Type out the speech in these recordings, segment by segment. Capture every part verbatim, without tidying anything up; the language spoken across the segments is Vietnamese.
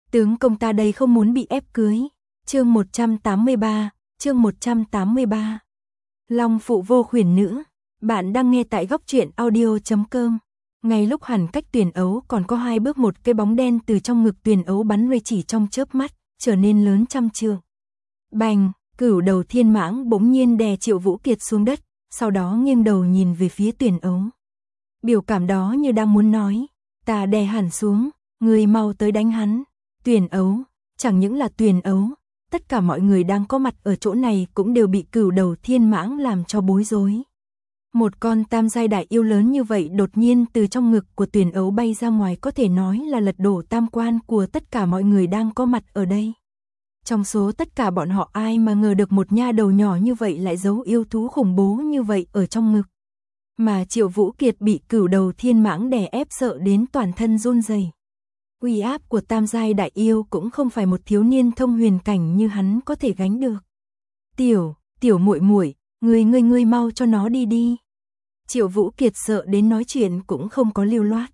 Tướng công ta đây không muốn bị ép cưới. Chương một trăm tám mươi ba, chương một trăm tám mươi ba. Long phụ vô khuyển nữ. Bạn đang nghe tại góc truyện audio chấm com. Ngay lúc hẳn cách Tuyển Ấu còn có hai bước, một cái bóng đen từ trong ngực Tuyển Ấu bắn ra chỉ trong chớp mắt, trở nên lớn trăm trượng. Bành, cửu đầu thiên mãng bỗng nhiên đè Triệu Vũ Kiệt xuống đất, sau đó nghiêng đầu nhìn về phía Tuyển Ấu. Biểu cảm đó như đang muốn nói, ta đè hẳn xuống, người mau tới đánh hắn. Tuyển Ấu, chẳng những là Tuyển Ấu, tất cả mọi người đang có mặt ở chỗ này cũng đều bị cửu đầu thiên mãng làm cho bối rối. Một con tam giai đại yêu lớn như vậy đột nhiên từ trong ngực của Tuyển Ấu bay ra ngoài, có thể nói là lật đổ tam quan của tất cả mọi người đang có mặt ở đây. Trong số tất cả bọn họ, ai mà ngờ được một nha đầu nhỏ như vậy lại giấu yêu thú khủng bố như vậy ở trong ngực. Mà Triệu Vũ Kiệt bị cửu đầu thiên mãng đè ép sợ đến toàn thân run rẩy. Uy áp của tam giai đại yêu cũng không phải một thiếu niên thông huyền cảnh như hắn có thể gánh được. Tiểu, tiểu muội muội, ngươi ngươi ngươi mau cho nó đi đi. Triệu Vũ Kiệt sợ đến nói chuyện cũng không có lưu loát.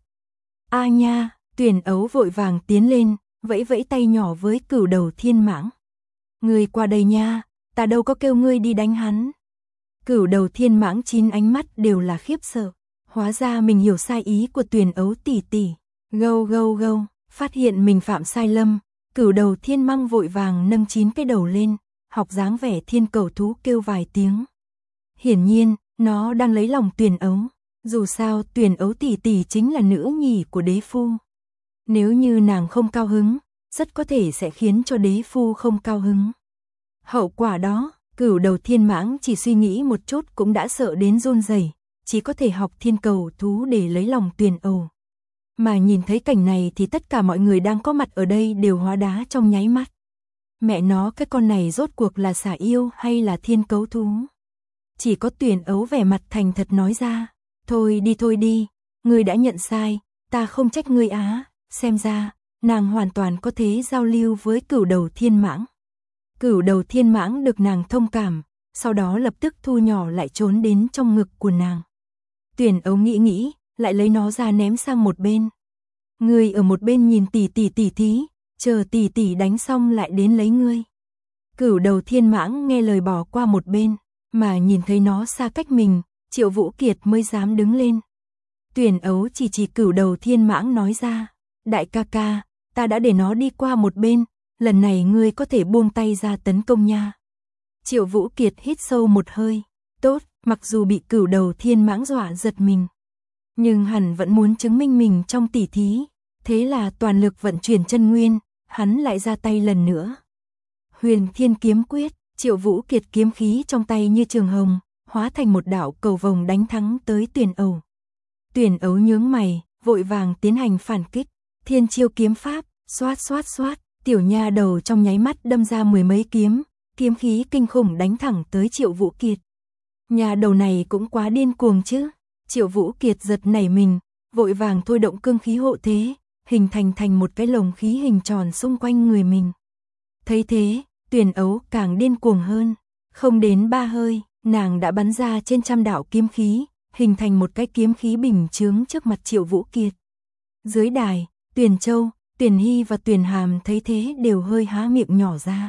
A nha, Tuyển Ấu vội vàng tiến lên, vẫy vẫy tay nhỏ với cửu đầu thiên mãng. Ngươi qua đây nha, ta đâu có kêu ngươi đi đánh hắn. Cửu đầu thiên mãng chín ánh mắt đều là khiếp sợ. Hóa ra mình hiểu sai ý của Tuyển Ấu tỷ tỷ. Gâu gâu gâu, phát hiện mình phạm sai lầm, cửu đầu thiên măng vội vàng nâng chín cái đầu lên, học dáng vẻ thiên cầu thú kêu vài tiếng. Hiển nhiên, nó đang lấy lòng Tuyển Ấu. Dù sao Tuyển Ấu tỷ tỷ chính là nữ nhì của đế phu. Nếu như nàng không cao hứng, rất có thể sẽ khiến cho đế phu không cao hứng. Hậu quả đó, cửu đầu thiên mãng chỉ suy nghĩ một chút cũng đã sợ đến run rẩy, chỉ có thể học thiên cầu thú để lấy lòng Tuyển Ấu. Mà nhìn thấy cảnh này thì tất cả mọi người đang có mặt ở đây đều hóa đá trong nháy mắt. Mẹ nó, cái con này rốt cuộc là xà yêu hay là thiên cấu thú? Chỉ có Tuyển Ấu vẻ mặt thành thật nói ra, thôi đi thôi đi, ngươi đã nhận sai, ta không trách ngươi á. Xem ra, nàng hoàn toàn có thể giao lưu với cửu đầu thiên mãng. Cửu đầu thiên mãng được nàng thông cảm, sau đó lập tức thu nhỏ lại trốn đến trong ngực của nàng. Tuyển Ấu nghĩ nghĩ, lại lấy nó ra ném sang một bên. Ngươi ở một bên nhìn tỷ tỷ tỷ thí, chờ tỷ tỷ đánh xong lại đến lấy ngươi. Cửu đầu thiên mãng nghe lời bỏ qua một bên, mà nhìn thấy nó xa cách mình, Triệu Vũ Kiệt mới dám đứng lên. Tuyển Ấu chỉ chỉ cửu đầu thiên mãng nói ra, đại ca ca, ta đã để nó đi qua một bên, lần này ngươi có thể buông tay ra tấn công nha. Triệu Vũ Kiệt hít sâu một hơi, tốt, mặc dù bị cửu đầu thiên mãng dọa giật mình, nhưng hắn vẫn muốn chứng minh mình trong tỉ thí, thế là toàn lực vận chuyển chân nguyên, hắn lại ra tay lần nữa. Huyền Thiên Kiếm Quyết, Triệu Vũ Kiệt kiếm khí trong tay như trường hồng, hóa thành một đạo cầu vồng đánh thắng tới Tuyển Ấu. Tuyển Ấu nhướng mày, vội vàng tiến hành phản kích, thiên chiêu kiếm pháp, xoát xoát xoát, tiểu nha đầu trong nháy mắt đâm ra mười mấy kiếm, kiếm khí kinh khủng đánh thẳng tới Triệu Vũ Kiệt. Nhà đầu này cũng quá điên cuồng chứ. Triệu Vũ Kiệt giật nảy mình, vội vàng thôi động cương khí hộ thế, hình thành thành một cái lồng khí hình tròn xung quanh người mình. Thấy thế, Tuyển Ấu càng điên cuồng hơn, không đến ba hơi, nàng đã bắn ra trên trăm đạo kiếm khí, hình thành một cái kiếm khí bình chướng trước mặt Triệu Vũ Kiệt. Dưới đài, Tuyển Châu, Tuyển Hy và Tuyển Hàm thấy thế đều hơi há miệng nhỏ ra.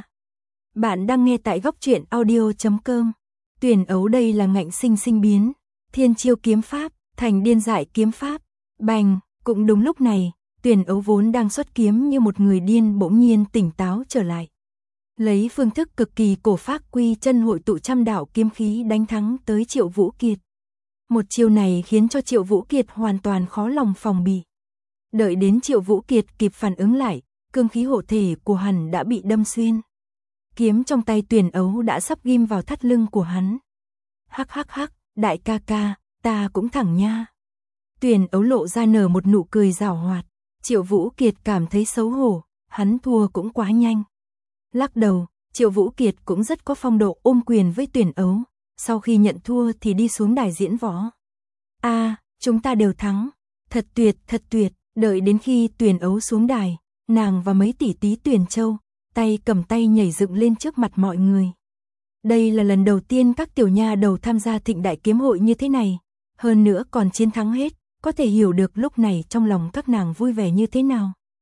Bạn đang nghe tại góc truyện audio chấm com. Tuyển Ấu đây là ngạnh sinh sinh biến, thiên chiêu kiếm pháp, thành điên dại kiếm pháp. Bành, cũng đúng lúc này, Tuyển Ấu vốn đang xuất kiếm như một người điên bỗng nhiên tỉnh táo trở lại. Lấy phương thức cực kỳ cổ phác quy chân hội tụ trăm đạo kiếm khí đánh thắng tới Triệu Vũ Kiệt. Một chiêu này khiến cho Triệu Vũ Kiệt hoàn toàn khó lòng phòng bị. Đợi đến Triệu Vũ Kiệt kịp phản ứng lại, cương khí hộ thể của hắn đã bị đâm xuyên. Kiếm trong tay Tuyển Ấu đã sắp ghim vào thắt lưng của hắn. Hắc hắc hắc, đại ca ca, ta cũng thẳng nha. Tuyển Ấu lộ ra nở một nụ cười giảo hoạt. Triệu Vũ Kiệt cảm thấy xấu hổ, hắn thua cũng quá nhanh. Lắc đầu, Triệu Vũ Kiệt cũng rất có phong độ ôm quyền với Tuyển Ấu. Sau khi nhận thua thì đi xuống đài diễn võ. A, à, chúng ta đều thắng. Thật tuyệt, thật tuyệt. Đợi đến khi Tuyển Ấu xuống đài, nàng và mấy tỷ tí Tuyển Châu, tay cầm tay nhảy dựng lên trước mặt mọi người. Đây là lần đầu tiên các tiểu nha đầu tham gia Thịnh Đại Kiếm Hội như thế này, hơn nữa còn chiến thắng hết, có thể hiểu được lúc này trong lòng các nàng vui vẻ như thế nào.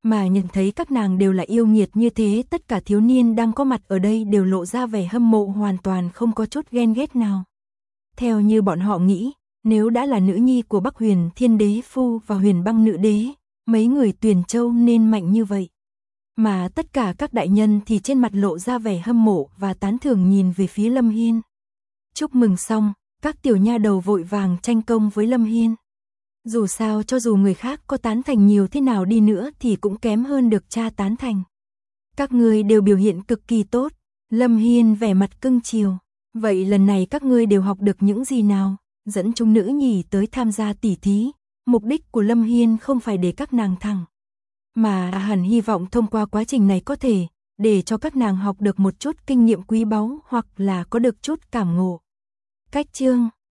Mà nhìn thấy các nàng đều là yêu nghiệt như thế, tất cả thiếu niên đang có mặt ở đây đều lộ ra vẻ hâm mộ, hoàn toàn không có chút ghen ghét nào. Theo như bọn họ nghĩ, nếu đã là nữ nhi của Bắc Huyền Thiên Đế Phu và Huyền Băng Nữ Đế, mấy người Tuyền Châu nên mạnh như vậy. Mà tất cả các đại nhân thì trên mặt lộ ra vẻ hâm mộ và tán thưởng nhìn về phía Lâm Hiên. Chúc mừng xong, các tiểu nha đầu vội vàng tranh công với Lâm Hiên. Dù sao cho dù người khác có tán thành nhiều thế nào đi nữa thì cũng kém hơn được cha tán thành. Các ngươi đều biểu hiện cực kỳ tốt. Lâm Hiên vẻ mặt cưng chiều. Vậy lần này các ngươi đều học được những gì nào? Dẫn chúng nữ nhì tới tham gia tỉ thí. Mục đích của Lâm Hiên không phải để các nàng thắng, mà hẳn hy vọng thông qua quá trình này có thể để cho các nàng học được một chút kinh nghiệm quý báu hoặc là có được chút cảm ngộ. Cách chương